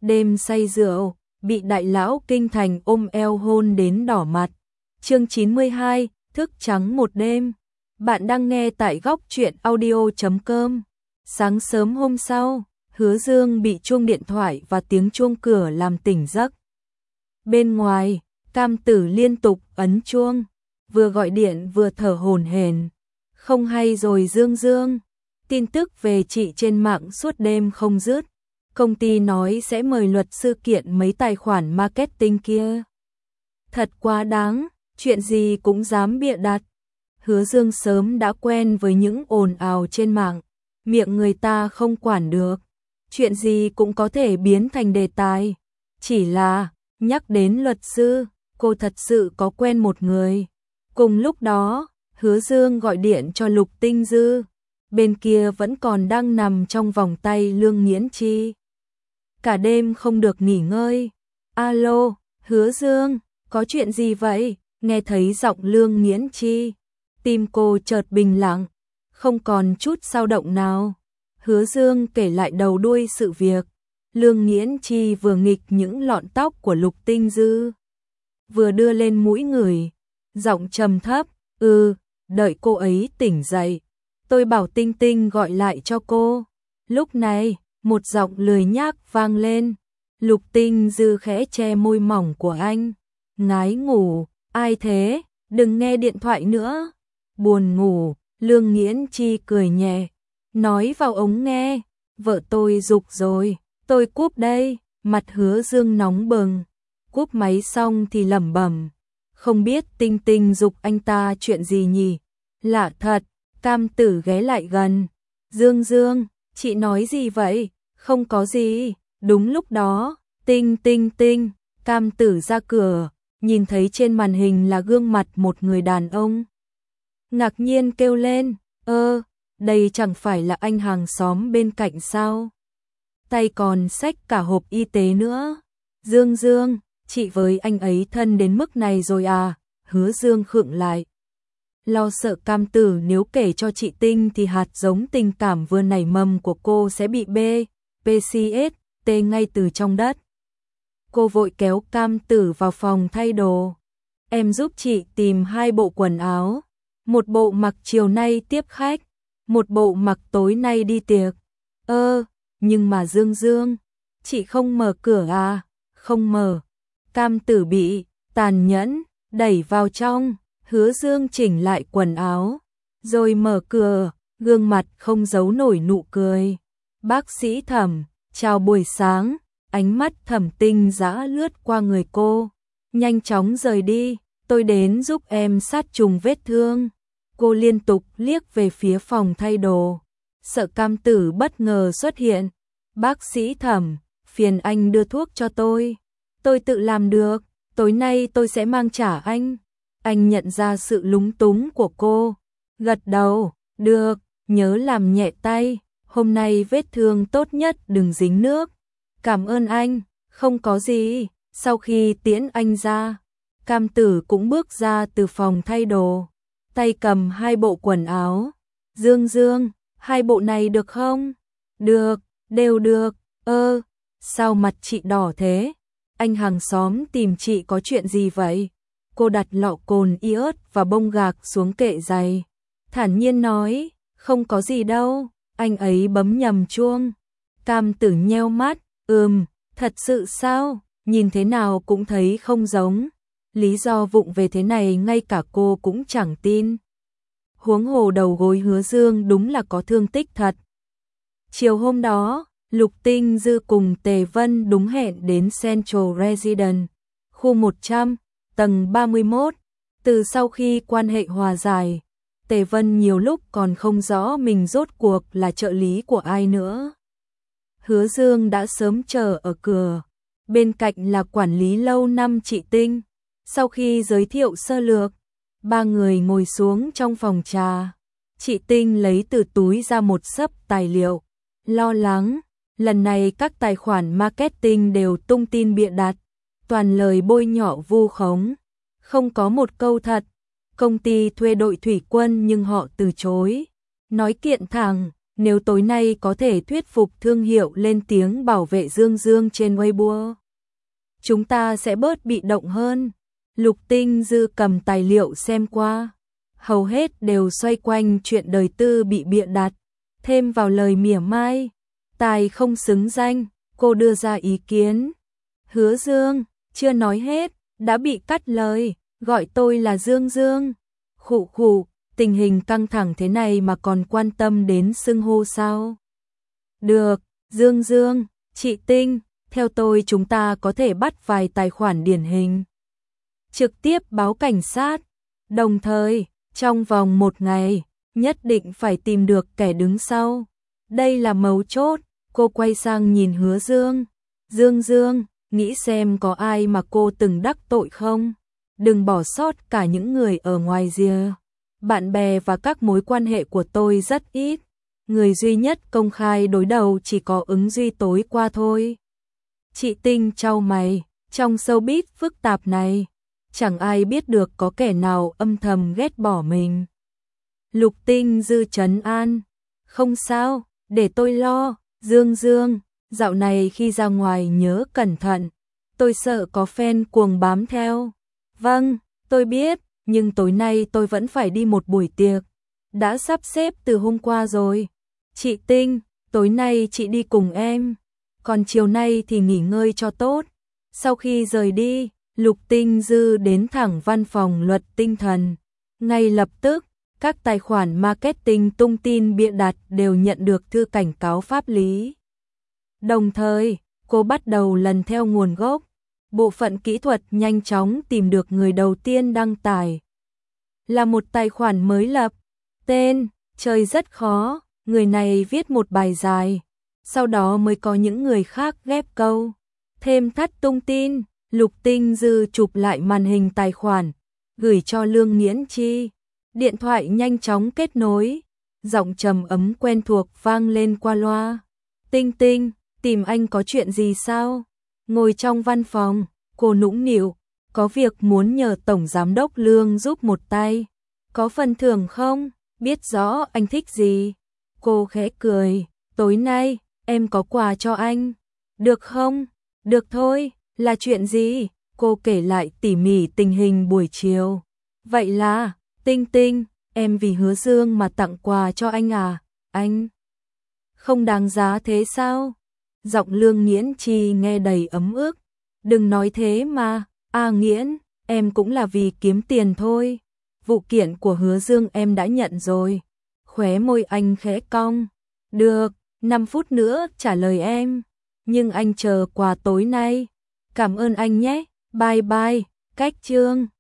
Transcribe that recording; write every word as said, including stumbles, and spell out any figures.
đêm say rượu, bị đại lão kinh thành ôm eo hôn đến đỏ mặt. Chương chín mươi hai, thức trắng một đêm. Bạn đang nghe tại góc truyện audio chấm com. Sáng sớm hôm sau, Hứa Dương bị chuông điện thoại và tiếng chuông cửa làm tỉnh giấc. Bên ngoài, Cam Tử liên tục ấn chuông, vừa gọi điện vừa thở hổn hển. Không hay rồi Dương Dương, tin tức về chị trên mạng suốt đêm không dứt. Công ty nói sẽ mời luật sư kiện mấy tài khoản marketing kia. Thật quá đáng, chuyện gì cũng dám bịa đặt. Hứa Dương sớm đã quen với những ồn ào trên mạng, miệng người ta không quản được, chuyện gì cũng có thể biến thành đề tài. Chỉ là, nhắc đến luật sư, cô thật sự có quen một người. Cùng lúc đó, Hứa Dương gọi điện cho Lục Tinh Dư, bên kia vẫn còn đang nằm trong vòng tay Lương Nghiễn Chi. Cả đêm không được nghỉ ngơi. Alo, Hứa Dương, có chuyện gì vậy? Nghe thấy giọng Lương Nghiễn Chi, tim cô chợt bình lặng, không còn chút dao động nào. Hứa Dương kể lại đầu đuôi sự việc. Lương Nghiễn Chi vừa nghịch những lọn tóc của Lục Tinh Dư, vừa đưa lên mũi người, giọng trầm thấp, "Ừ, đợi cô ấy tỉnh dậy, tôi bảo Tinh Tinh gọi lại cho cô." Lúc này, một giọng lười nhác vang lên. Lục Tinh Dư khẽ che môi mỏng của anh, ngái ngủ. "Ai thế? Đừng nghe điện thoại nữa." "Buồn ngủ." Lương Nghiễn Chi cười nhẹ, nói vào ống nghe, "Vợ tôi giục rồi, tôi cúp đây." Mặt Hứa Dương nóng bừng, cúp máy xong thì lẩm bẩm, không biết Tinh Tinh giục anh ta chuyện gì nhỉ? Lạ thật. Cam Tử ghé lại gần, "Dương Dương, chị nói gì vậy?" "Không có gì." Đúng lúc đó, tinh tinh tinh, Cam Tử ra cửa, nhìn thấy trên màn hình là gương mặt một người đàn ông. Ngạc nhiên kêu lên, "Ơ, đây chẳng phải là anh hàng xóm bên cạnh sao? Tay còn xách cả hộp y tế nữa." "Dương Dương, chị với anh ấy thân đến mức này rồi à?" Hứa Dương khựng lại, lo sợ Cam Tử nếu kể cho chị Tinh thì hạt giống tình cảm vừa nảy mầm của cô sẽ bị B, pê xê ét, T ngay từ trong đất. Cô vội kéo Cam Tử vào phòng thay đồ. "Em giúp chị tìm hai bộ quần áo, một bộ mặc chiều nay tiếp khách, một bộ mặc tối nay đi tiệc." "Ơ, nhưng mà Dương Dương, chị không mở cửa à?" "Không mở." Cam Tử bị tàn nhẫn đẩy vào trong. Hứa Dương chỉnh lại quần áo, rồi mở cửa, gương mặt không giấu nổi nụ cười. "Bác sĩ Thẩm, chào buổi sáng." Ánh mắt Thẩm Tinh dã lướt qua người cô, "Nhanh chóng rời đi, tôi đến giúp em sát trùng vết thương." Cô liên tục liếc về phía phòng thay đồ, sợ Cam Tử bất ngờ xuất hiện. "Bác sĩ Thẩm, phiền anh đưa thuốc cho tôi. Tôi tự làm được, tối nay tôi sẽ mang trả anh." Anh nhận ra sự lúng túng của cô, gật đầu, "Được, nhớ làm nhẹ tay, hôm nay vết thương tốt nhất đừng dính nước." "Cảm ơn anh." "Không có gì." Sau khi tiễn anh ra, Cam Tử cũng bước ra từ phòng thay đồ, tay cầm hai bộ quần áo. "Dương Dương, hai bộ này được không?" "Được, đều được." "Ơ, sao mặt chị đỏ thế? Anh hàng xóm tìm chị có chuyện gì vậy?" Cô đặt lọ cồn iốt và bông gạc xuống kệ giày, thản nhiên nói, "Không có gì đâu, anh ấy bấm nhầm chuông." Cam Tử nheo mắt, "Ừm, thật sự sao? Nhìn thế nào cũng thấy không giống." Lý do vụng về thế này ngay cả cô cũng chẳng tin. Huống hồ đầu gối Hứa Dương đúng là có thương tích thật. Chiều hôm đó, Lục Tinh Dư cùng Tề Vân đúng hẹn đến Central Residence, khu một trăm, tầng ba mươi mốt. Từ sau khi quan hệ hòa giải, Tề Vân nhiều lúc còn không rõ mình rốt cuộc là trợ lý của ai nữa. Hứa Dương đã sớm chờ ở cửa, bên cạnh là quản lý lâu năm chị Tinh. Sau khi giới thiệu sơ lược, ba người ngồi xuống trong phòng trà. Chị Tinh lấy từ túi ra một xấp tài liệu, lo lắng, lần này các tài khoản marketing đều tung tin bịa đặt, toàn lời bôi nhọ vu khống, không có một câu thật. Công ty thuê đội thủy quân nhưng họ từ chối, nói kiện thẳng, nếu tối nay có thể thuyết phục thương hiệu lên tiếng bảo vệ Dương Dương trên Weibo, chúng ta sẽ bớt bị động hơn. Lục Tinh Dư cầm tài liệu xem qua, hầu hết đều xoay quanh chuyện đời tư bị bịa đặt, thêm vào lời mỉa mai, tài không xứng danh, cô đưa ra ý kiến. Hứa Dương, chưa nói hết, đã bị cắt lời, gọi tôi là Dương Dương. Khụ khụ, tình hình căng thẳng thế này mà còn quan tâm đến xưng hô sao? Được, Dương Dương, chị Tinh, theo tôi chúng ta có thể bắt vài tài khoản điển hình, trực tiếp báo cảnh sát, đồng thời, trong vòng một ngày, nhất định phải tìm được kẻ đứng sau. Đây là mấu chốt. Cô quay sang nhìn Hứa Dương. Dương Dương, nghĩ xem có ai mà cô từng đắc tội không? Đừng bỏ sót cả những người ở ngoài rìa. Bạn bè và các mối quan hệ của tôi rất ít. Người duy nhất công khai đối đầu chỉ có Ứng Duy tối qua thôi. Chị Tinh chau mày, trong showbiz phức tạp này, chẳng ai biết được có kẻ nào âm thầm ghét bỏ mình. Lục Tinh Dư trấn an, không sao, để tôi lo. Dương Dương, dạo này khi ra ngoài nhớ cẩn thận, tôi sợ có fan cuồng bám theo. Vâng, tôi biết, nhưng tối nay tôi vẫn phải đi một buổi tiệc, đã sắp xếp từ hôm qua rồi. Chị Tinh, tối nay chị đi cùng em, còn chiều nay thì nghỉ ngơi cho tốt. Sau khi rời đi, Lục Tinh Dư đến thẳng văn phòng luật tinh thần. Ngay lập tức, các tài khoản marketing tung tin bịa đặt đều nhận được thư cảnh cáo pháp lý. Đồng thời, cô bắt đầu lần theo nguồn gốc. Bộ phận kỹ thuật nhanh chóng tìm được người đầu tiên đăng tải. Là một tài khoản mới lập. Tên, trời rất khó, người này viết một bài dài. Sau đó mới có những người khác ghép câu. Thêm thắt tung tin, Lục Tinh Dư chụp lại màn hình tài khoản, gửi cho Lương Nghiễn Chi. Điện thoại nhanh chóng kết nối, giọng trầm ấm quen thuộc vang lên qua loa. Tinh Tinh, tìm anh có chuyện gì sao? Ngồi trong văn phòng, cô nũng nịu, có việc muốn nhờ Tổng Giám đốc Lương giúp một tay. Có phần thưởng không? Biết rõ anh thích gì. Cô khẽ cười, tối nay, em có quà cho anh. Được không? Được thôi, là chuyện gì? Cô kể lại tỉ mỉ tình hình buổi chiều. Vậy là, Tinh Tinh, em vì Hứa Dương mà tặng quà cho anh à? Anh không đáng giá thế sao? Giọng Lương Nghiễn Chi nghe đầy ấm ức. Đừng nói thế mà, à Nghiễn, em cũng là vì kiếm tiền thôi. Vụ kiện của Hứa Dương em đã nhận rồi. Khóe môi anh khẽ cong. Được, năm phút nữa trả lời em. Nhưng anh chờ quà tối nay. Cảm ơn anh nhé, bye bye, cách chương.